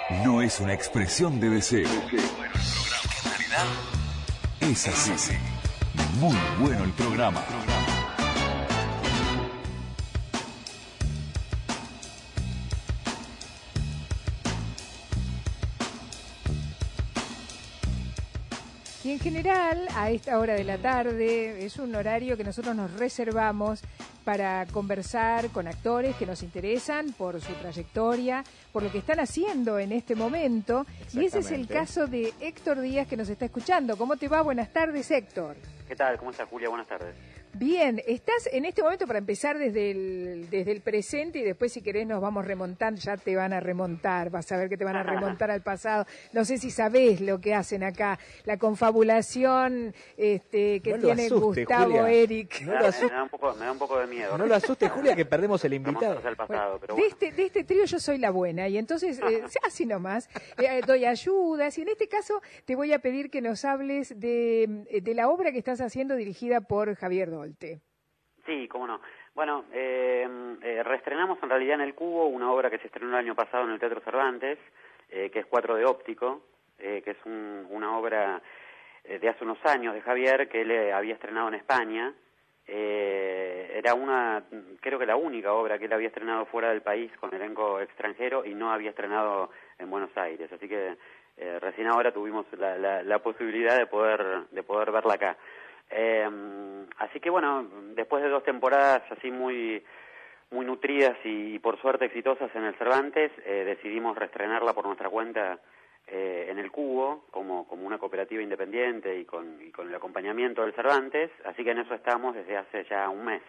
no es una expresión de deseo. Bueno, el programa en realidad es así. Muy bueno el programa. Y en general, a esta hora de la tarde, es un horario que nosotros nos reservamos para conversar con actores que nos interesan por su trayectoria, por lo que están haciendo en este momento. Y ese es el caso de Héctor Díaz, que nos está escuchando. ¿Cómo te va? Buenas tardes, Héctor. ¿Qué tal? ¿Cómo estás, Julia? Buenas tardes. Bien, estás en este momento para empezar desde el presente y después si querés nos vamos remontando, ya te van a remontar, vas a ver que te van a remontar al pasado. No sé si sabés lo que hacen acá, la confabulación que no tiene asuste, Gustavo, Julia. Eric. No lo asuste. Me da un poco de miedo. No lo asuste, Julia, que perdemos el invitado. Al pasado, pero de bueno. este trío yo soy la buena y entonces así nomás doy ayudas y en este caso te voy a pedir que nos hables de la obra que estás haciendo dirigida por Javier Dolte. Sí, cómo no. Bueno, reestrenamos en realidad en El Cubo una obra que se estrenó el año pasado en el Teatro Cervantes, que es Cuatro de Óptico, que es una obra de hace unos años de Javier que él había estrenado en España. Era creo que la única obra que él había estrenado fuera del país con elenco extranjero y no había estrenado en Buenos Aires, así que recién ahora tuvimos la posibilidad de poder verla acá. Así que bueno, después de 2 temporadas así muy nutridas y por suerte exitosas en el Cervantes, decidimos reestrenarla por nuestra cuenta en El Cubo como una cooperativa independiente y con el acompañamiento del Cervantes, así que en eso estamos desde hace ya un mes.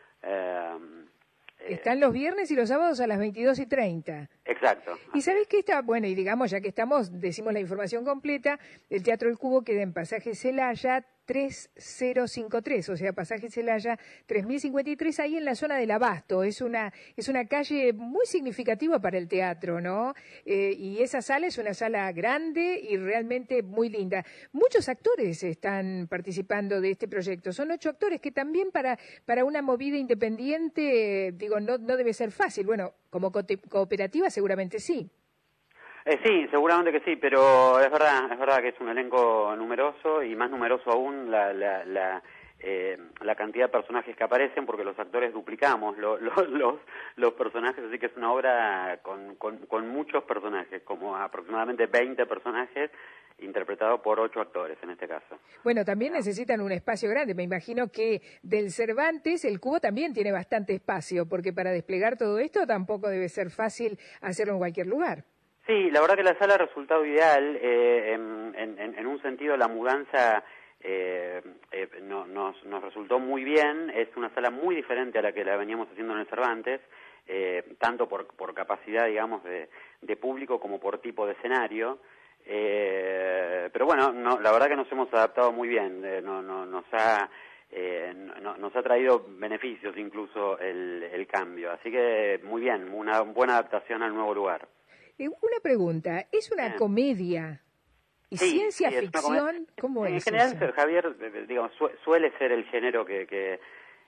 Están los viernes y los sábados a las 22:30. Exacto. Y sabés que bueno, y digamos, ya que estamos, decimos la información completa, el Teatro El Cubo queda en Pasaje Celaya 3053, o sea, Pasaje Celaya 3053, ahí en la zona del Abasto. Es una calle muy significativa para el teatro, ¿no? Y esa sala es una sala grande y realmente muy linda. Muchos actores están participando de este proyecto. Son 8 actores que también para una movida independiente, no debe ser fácil. Bueno, como cooperativa seguramente sí. Sí, seguramente que sí, pero es verdad que es un elenco numeroso y más numeroso aún la cantidad de personajes que aparecen, porque los actores duplicamos los personajes, así que es una obra con muchos personajes, como aproximadamente 20 personajes interpretados por 8 actores en este caso. Bueno, también necesitan un espacio grande. Me imagino que del Cervantes el Cubo también tiene bastante espacio, porque para desplegar todo esto tampoco debe ser fácil hacerlo en cualquier lugar. Sí, la verdad que la sala ha resultado ideal. En un sentido, la mudanza nos resultó muy bien. Es una sala muy diferente a la que la veníamos haciendo en el Cervantes, tanto por capacidad, digamos, de público como por tipo de escenario. Pero bueno, la verdad que nos hemos adaptado muy bien. Nos ha traído beneficios incluso el cambio. Así que muy bien, una buena adaptación al nuevo lugar. Una pregunta, ¿es una comedia y sí, ciencia ficción? ¿Cómo es? En general, eso? Javier, digamos, suele ser el género que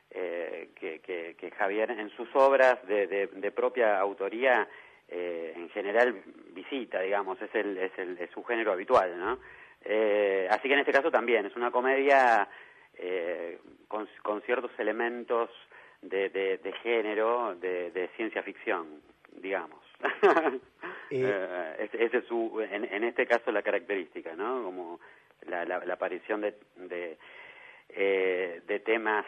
Javier en sus obras de propia autoría en general visita, digamos, es su género habitual, ¿no? Así que en este caso también es una comedia con ciertos elementos de género, de ciencia ficción, digamos. Ese es en este caso la característica, ¿no? Como la aparición de temas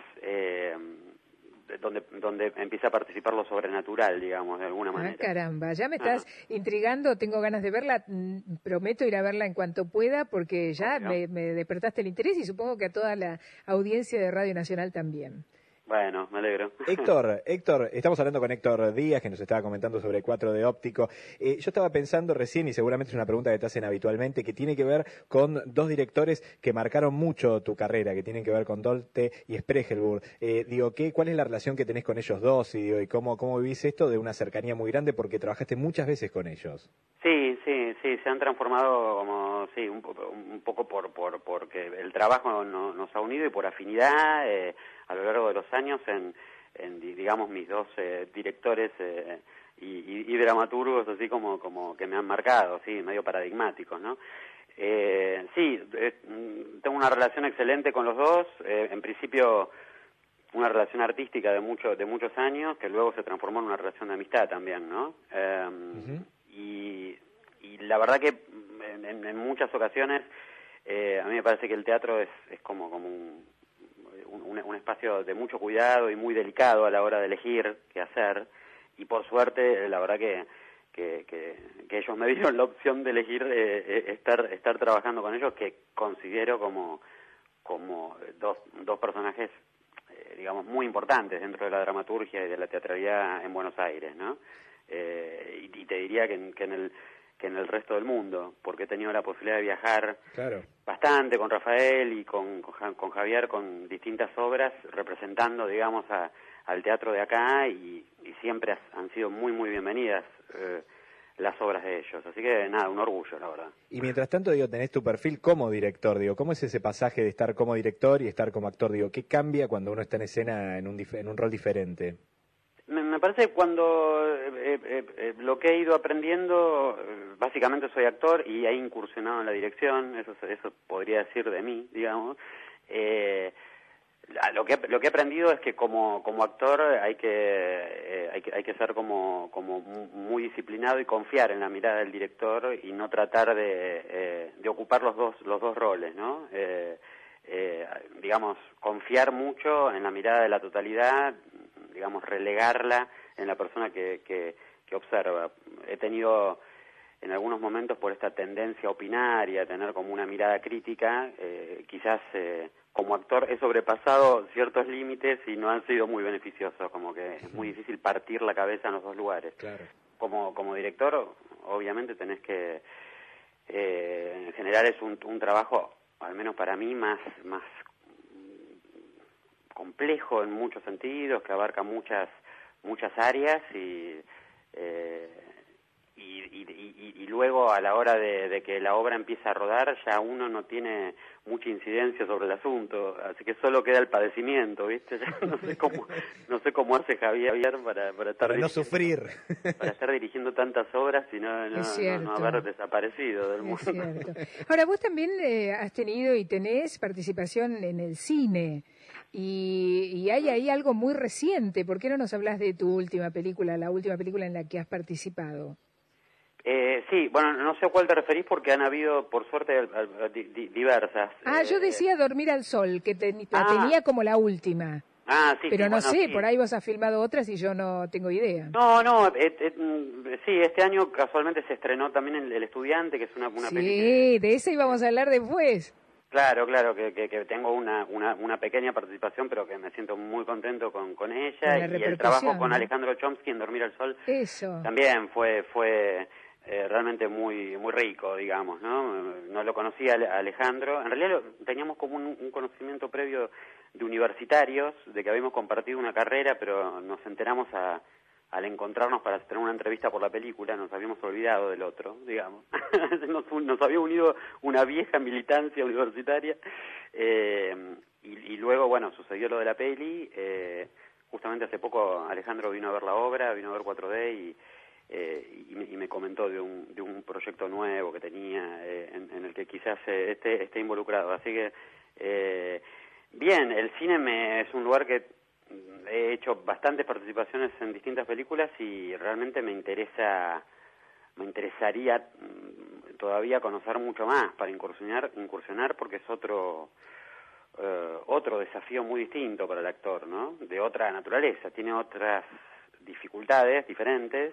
donde empieza a participar lo sobrenatural, digamos, de alguna manera. Caramba, ya me estás intrigando, tengo ganas de verla, prometo ir a verla en cuanto pueda, porque ya me despertaste el interés y supongo que a toda la audiencia de Radio Nacional también. Bueno, me alegro. Héctor, estamos hablando con Héctor Díaz, que nos estaba comentando sobre Cuatro de Óptico. Yo estaba pensando recién, y seguramente es una pregunta que te hacen habitualmente, que tiene que ver con 2 directores que marcaron mucho tu carrera, que tienen que ver con Dolte y Sprechelburg. ¿Cuál es la relación que tenés con ellos dos? Y ¿cómo vivís esto de una cercanía muy grande? Porque trabajaste muchas veces con ellos. Sí, se han transformado como, un poco porque el trabajo nos ha unido y por afinidad a lo largo de los años en digamos, mis 2 directores y dramaturgos así como que me han marcado, sí, medio paradigmáticos, ¿no? Sí, tengo una relación excelente con los dos, en principio una relación artística de muchos años, que luego se transformó en una relación de amistad también, ¿no? Y la verdad que en muchas ocasiones a mí me parece que el teatro es como un espacio de mucho cuidado y muy delicado a la hora de elegir qué hacer, y por suerte la verdad que ellos me dieron la opción de elegir estar trabajando con ellos, que considero como dos personajes digamos muy importantes dentro de la dramaturgia y de la teatralidad en Buenos Aires, ¿no? Y te diría que en el resto del mundo, porque he tenido la posibilidad de viajar bastante con Rafael y con Javier, con distintas obras, representando, digamos, al teatro de acá, y siempre han sido muy, muy bienvenidas las obras de ellos. Así que, nada, un orgullo, la verdad. Y mientras tanto, digo, tenés tu perfil como director, digo, ¿cómo es ese pasaje de estar como director y estar como actor? Digo, ¿qué cambia cuando uno está en escena en un rol diferente? Me parece que cuando lo que he ido aprendiendo, básicamente soy actor y he incursionado en la dirección, eso podría decir de mí, digamos. Lo que he aprendido es que como actor hay que ser como muy disciplinado y confiar en la mirada del director y no tratar de ocupar los dos roles, ¿no? Digamos, confiar mucho en la mirada de la totalidad, digamos, relegarla en la persona que observa. He tenido en algunos momentos, por esta tendencia a opinar y a tener como una mirada crítica, quizás como actor he sobrepasado ciertos límites y no han sido muy beneficiosos, como que es muy difícil partir la cabeza en los dos lugares. Claro. Como director, obviamente tenés que, en general es un trabajo, al menos para mí, más complejo en muchos sentidos, que abarca muchas áreas y luego a la hora de que la obra empieza a rodar ya uno no tiene mucha incidencia sobre el asunto, así que solo queda el padecimiento, ¿viste? Ya no sé cómo hace Javier para no sufrir, para estar dirigiendo tantas obras y no haber desaparecido del mundo. Es cierto. Ahora, vos también has tenido y tenés participación en el cine. Y hay ahí algo muy reciente. ¿Por qué no nos hablas de tu última película, la última película en la que has participado? Sí, bueno, no sé a cuál te referís porque han habido, por suerte, diversas. Yo decía Dormir al Sol, que la tenía como la última. Sí. Pero sí, no bueno, sé, sí. por ahí vos has filmado otras y yo no tengo idea. No, sí, este año casualmente se estrenó también El Estudiante, que es una película. Sí, de esa íbamos a hablar después. Claro, que tengo una pequeña participación, pero que me siento muy contento con ella, y el trabajo con Alejandro Chomsky en Dormir al Sol también fue realmente muy rico, digamos, ¿no? No lo conocía Alejandro, en realidad teníamos como un conocimiento previo de universitarios, de que habíamos compartido una carrera, pero nos enteramos al encontrarnos para tener una entrevista por la película, nos habíamos olvidado del otro, digamos. Nos había unido una vieja militancia universitaria, y luego, bueno, sucedió lo de la peli. Justamente hace poco Alejandro vino a ver la obra, vino a ver 4D y me comentó de un proyecto nuevo que tenía, en el que quizás esté involucrado. Así que, bien, el cine es un lugar que he hecho bastantes participaciones en distintas películas y realmente me interesaría todavía conocer mucho más para incursionar porque es otro desafío muy distinto para el actor, ¿no? De otra naturaleza, tiene otras dificultades diferentes,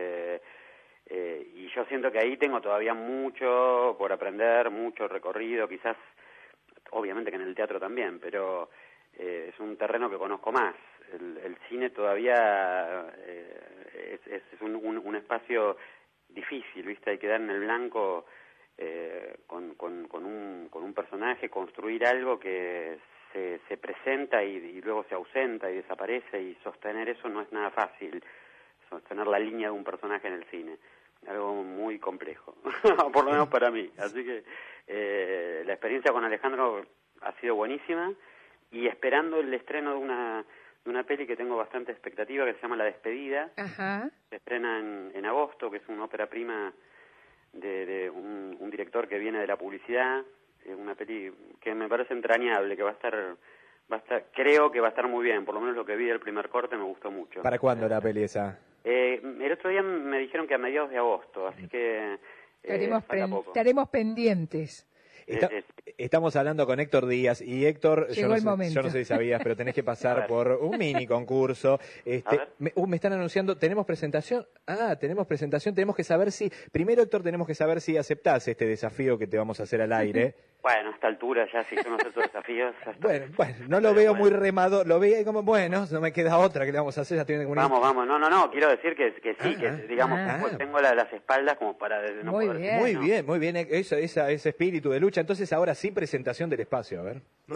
y yo siento que ahí tengo todavía mucho por aprender, mucho recorrido, quizás, obviamente que en el teatro también, pero es un terreno que conozco más. El cine todavía es un espacio difícil, ¿viste? Hay que dar en el blanco con un personaje, construir algo que se presenta y luego se ausenta y desaparece, y sostener eso no es nada fácil, sostener la línea de un personaje en el cine, algo muy complejo, por lo menos para mí. Así que la experiencia con Alejandro ha sido buenísima, y esperando el estreno de una peli que tengo bastante expectativa, que se llama La Despedida. Ajá. se estrena en agosto, que es una ópera prima de un director que viene de la publicidad. Es una peli que me parece entrañable, que va a estar, creo que va a estar muy bien. Por lo menos lo que vi del primer corte me gustó mucho. ¿Para cuándo la peli esa? El otro día me dijeron que a mediados de agosto, así que estaremos pendientes. Estamos hablando con Héctor Díaz y Héctor, yo no sé si sabías, pero tenés que pasar por un mini concurso. Me están anunciando, tenemos presentación, tenemos que saber primero Héctor, tenemos que saber si aceptás este desafío que te vamos a hacer al aire. Bueno, a esta altura ya si son otros desafíos. Bueno, no lo veo muy remado, lo veía como, bueno, no me queda otra que le vamos a hacer, ya tiene una... Vamos, no, quiero decir que sí, digamos, tengo las espaldas como para... Muy bien, ese espíritu de lucha. Entonces ahora sí, presentación del espacio, a ver.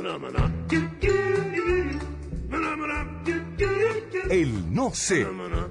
El no sé.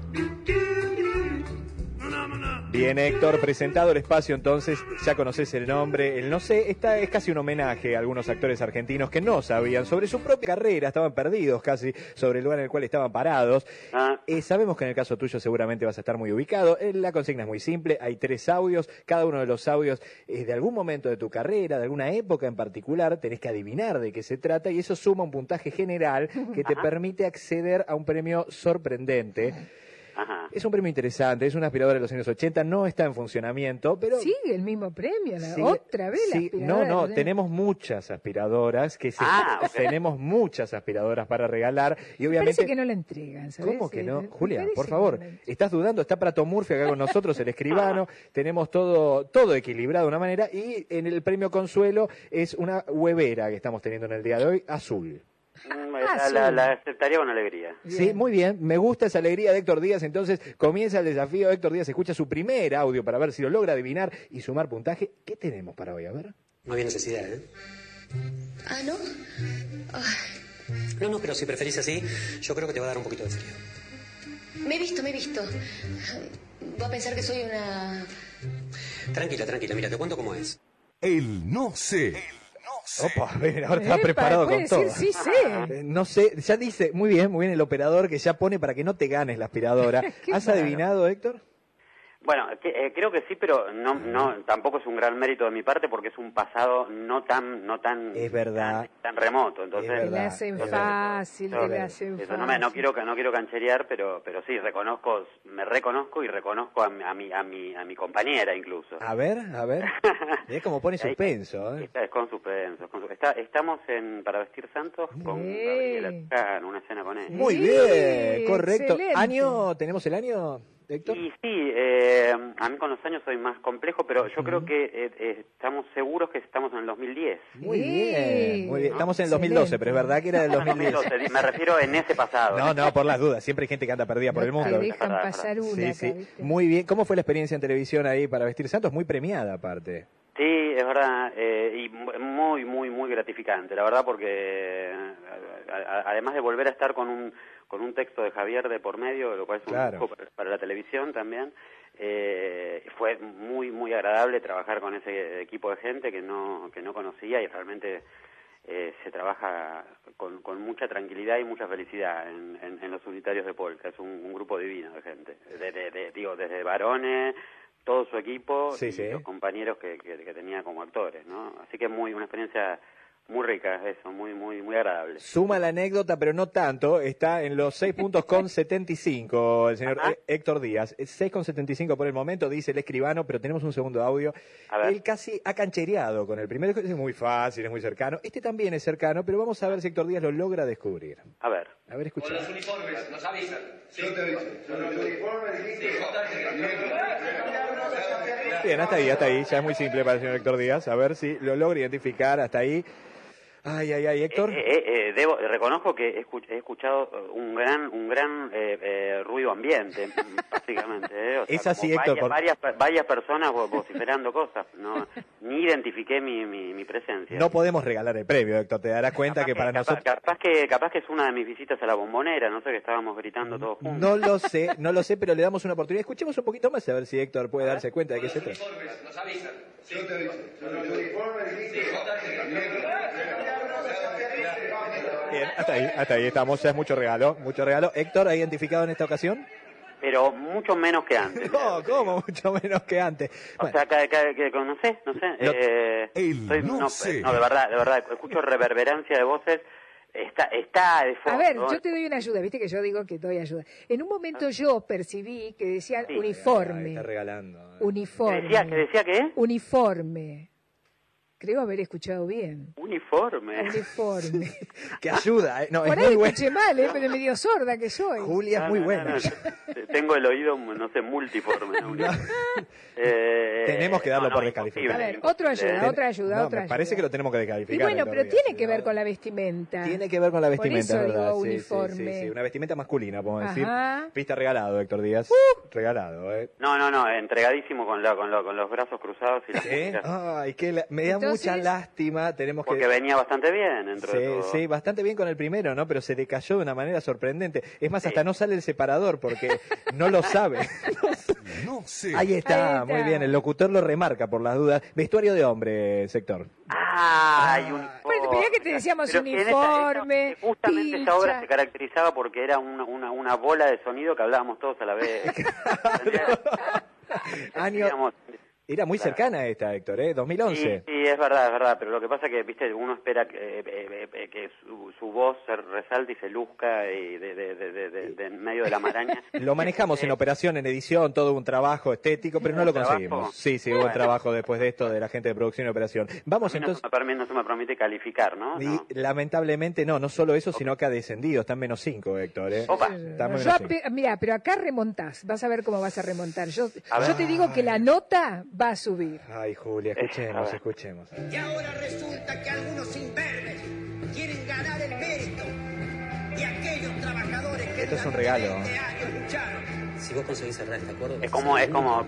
Bien, Héctor, presentado el espacio, entonces ya conoces el nombre. El no sé, es casi un homenaje a algunos actores argentinos que no sabían sobre su propia carrera, estaban perdidos casi sobre el lugar en el cual estaban parados. Sabemos que en el caso tuyo seguramente vas a estar muy ubicado. La consigna es muy simple, hay 3 audios, cada uno de los audios es de algún momento de tu carrera, de alguna época en particular, tenés que adivinar de qué se trata y eso suma un puntaje general que te permite acceder a un premio sorprendente. Ajá. Es un premio interesante, es una aspiradora de los años 80, no está en funcionamiento, pero... Sigue el mismo premio, otra vez la aspiradora. No, tenemos muchas aspiradoras, tenemos muchas aspiradoras para regalar y obviamente... Parece que no la entregan, ¿sabes? ¿Cómo que no? Julia, por favor, estás dudando, está Prato Murphy acá con nosotros, el escribano, tenemos todo equilibrado de una manera y en el premio Consuelo es una huevera que estamos teniendo en el día de hoy, azul. La aceptaría con alegría. Bien. Sí, muy bien. Me gusta esa alegría de Héctor Díaz. Entonces comienza el desafío. Héctor Díaz escucha su primer audio para ver si lo logra adivinar y sumar puntaje. ¿Qué tenemos para hoy? A ver. No había necesidad, ¿eh? ¿Ah, no? No, pero si preferís así, yo creo que te va a dar un poquito de frío. Me he visto. Va a pensar que soy una... Tranquila, mira, te cuento cómo es. El no sé. Opa, ahora está preparado con todo. Sí sé. No sé, ya dice, muy bien el operador que ya pone para que no te ganes la aspiradora. ¿Has adivinado, Héctor? Bueno, creo que sí, pero no tampoco es un gran mérito de mi parte porque es un pasado no tan es verdad tan remoto, entonces te la hacen fácil. No quiero cancherear, pero sí me reconozco y reconozco a mi compañera incluso. A ver, es como pone suspenso, ¿eh? Es con suspenso. Estamos para vestir santos con Gabriela en una escena con él. Muy bien, correcto. Excelente. ¿Tenemos el año, Héctor? Y sí, a mí con los años soy más complejo, pero yo creo que estamos seguros que estamos en el 2010. Muy bien. Estamos en el 2012, pero es verdad que era del 2010. 2012, me refiero en ese pasado. No, por las dudas, siempre hay gente que anda perdida por el mundo. Te dejan pasar una. Sí. Muy bien. ¿Cómo fue la experiencia en televisión ahí para vestir santos? Muy premiada aparte. Sí, es verdad, y muy gratificante, la verdad, porque además de volver a estar con un texto de Javier de por medio, lo cual es un poco para la televisión también, fue muy agradable trabajar con ese equipo de gente que no conocía y realmente se trabaja con mucha tranquilidad y mucha felicidad en los unitarios de Polka. Es un grupo divino de gente, desde varones, todo su equipo y los compañeros que tenía como actores, ¿no? Así que una experiencia muy rica, eso, muy agradable. Suma la anécdota, pero no tanto, está en los 6 puntos con 75, el señor Héctor Díaz. 6,75 por el momento, dice el escribano, pero tenemos un segundo audio. Él casi ha canchereado con el primero, es muy fácil, es muy cercano. Este también es cercano, pero vamos a ver si Héctor Díaz lo logra descubrir. A ver, escucha. Con los uniformes, nos avisan. Sí. Yo te aviso. Con los uniformes dijiste. Bien, hasta ahí, ya es muy simple para el señor Héctor Díaz. A ver si lo logra identificar hasta ahí. Ay, Héctor. Reconozco que he escuchado un gran ruido ambiente, básicamente. O sea, es así, Héctor. Varias personas vociferando cosas. No, ni identifiqué mi presencia. No podemos regalar el premio, Héctor. Te darás cuenta que para nosotros... Capaz que es una de mis visitas a la Bombonera. No sé, que estábamos gritando todos juntos. No lo sé, pero le damos una oportunidad. Escuchemos un poquito más a ver si Héctor puede darse cuenta de qué se trata. Nos avisan. Yo te aviso. Con los uniformes dijiste. Bien, hasta ahí estamos, ya es mucho regalo. Héctor, ¿ha identificado en esta ocasión? pero mucho menos que antes. No, ¿cómo? Mucho menos que antes. O sea, no sé. No sé. No, de verdad, escucho reverberancia de voces. Está de fondo. A ver, yo te doy una ayuda, viste que yo digo que doy ayuda. En un momento yo percibí que decían Sí. uniforme. Está regalando. Uniforme. ¿Que decía qué? Uniforme. Creo haber escuchado bien. Uniforme. Uniforme. Que ayuda, ¿eh? No, Por es ahí muy bueno. escuché mal, pero medio sorda que soy. Julia es muy buena. Tengo el oído, no sé, multiforme. ¿no? Tenemos que darlo por descalificado. A ver, otra ayuda. No, me parece que lo tenemos que Y descalificar. bueno, pero todavía, tiene que ¿no? ver con la vestimenta. Tiene que ver con la vestimenta, Por eso ¿verdad? digo Sí, uniforme. sí. Una vestimenta masculina, podemos decir. Ajá. Pista regalado, Héctor Díaz. Regalado, ¿eh? No, entregadísimo con los brazos cruzados y las ¿Sí? muñecas. Ay, me da Entonces, mucha lástima. Tenemos Porque que... venía bastante bien dentro de todo. Sí, bastante bien con el primero, ¿no? Pero se decayó de una manera sorprendente. Es más, hasta no sale el separador porque no lo sabe. No sé. Ahí está, Ahí está. muy bien. El locutor lo remarca por las dudas. Vestuario de hombre, sector. Uniforme. Bueno, mirá que te decíamos Pero que en uniforme, justamente esa obra pilcha. se caracterizaba porque era una bola de sonido que hablábamos todos a la vez. Año... Digamos, Era muy cercana esta, Héctor, ¿eh? 2011. Sí, es verdad, pero lo que pasa es que, viste, uno espera que su voz se resalte y se luzca y de en medio de la maraña. Lo manejamos en operación, en edición, todo un trabajo estético, pero no lo ¿Trabajo? conseguimos. Sí, hubo un trabajo después de esto de la gente de producción y operación. Vamos entonces... No se me permite calificar, ¿no? Y lamentablemente no solo eso, sino que ha descendido, está en -5, Héctor, ¿eh? Opa. Está en Yo -5. mira, pero acá remontás, vas a ver cómo vas a remontar. Yo A ver. te digo que la nota va a subir. Ay, Julia, escuchemos. Y ahora resulta que algunos imberbes quieren ganar el mérito de aquellos trabajadores que Esto es un durante regalo. 20 años lucharon. Si vos conseguís cerrar este acuerdo... Es como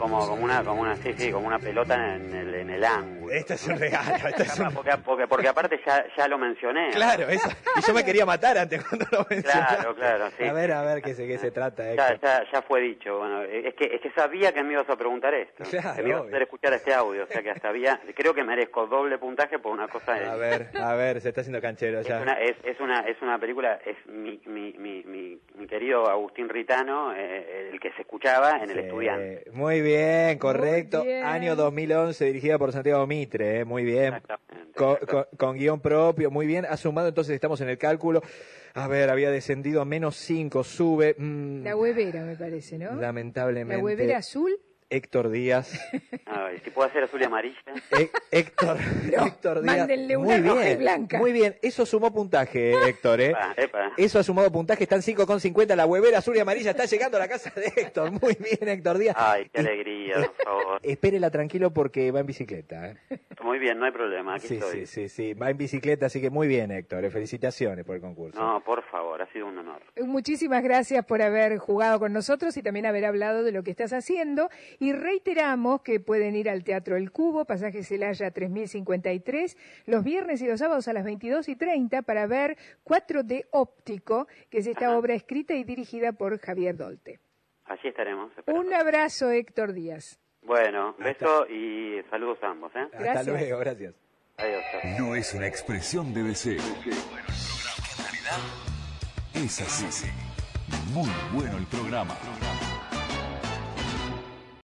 una pelota en el ángulo. Esto es un regalo, esto es un... Porque aparte ya lo mencioné. Claro, eso. Y yo me quería matar antes cuando lo mencionaste. Claro, sí. A ver, qué se trata, Héctor. Ya fue dicho. Bueno, es que sabía que me ibas a preguntar esto. Claro, que me ibas a obvio. hacer escuchar este audio. O sea que hasta creo que merezco doble puntaje por una cosa. A ver, se está haciendo canchero ya. Es una película, es mi querido Agustín Ritano, el que se escuchaba en El Estudiante. Muy bien, correcto. Muy bien. Año 2011, dirigida por Santiago Mitre, muy bien. Exactamente. Con guión propio, muy bien. Ha sumado, entonces estamos en el cálculo. A ver, había descendido a -5, sube. La huevera, me parece, ¿no? Lamentablemente. La huevera azul. Héctor Díaz. Ay, si puedo hacer azul y amarilla. Héctor Díaz. Mándenle una muy roja y bien, blanca. muy bien. Eso sumó puntaje, Héctor, ¿eh? Epa. Eso ha sumado puntaje. Están 5,50. La huevera azul y amarilla está llegando a la casa de Héctor. Muy bien, Héctor Díaz. Ay, qué alegría, por favor. Espérela tranquilo porque va en bicicleta, ¿eh? Muy bien, no hay problema, aquí Sí, estoy. sí. Va en bicicleta, así que muy bien, Héctor. Felicitaciones por el concurso. No, por favor, ha sido un honor. Muchísimas gracias por haber jugado con nosotros y también haber hablado de lo que estás haciendo. Y reiteramos que pueden ir al Teatro El Cubo, pasaje Celaya 3053, los viernes y los sábados a las 22:30 para ver 4D Óptico, que es esta obra escrita y dirigida por Javier Dolte. Allí estaremos. esperando. Un abrazo, Héctor Díaz. Bueno, beso y saludos a ambos, ¿eh? Hasta Gracias. luego, gracias. Adiós. Chao. No es una expresión de deseo. En realidad es así. Muy bueno el programa.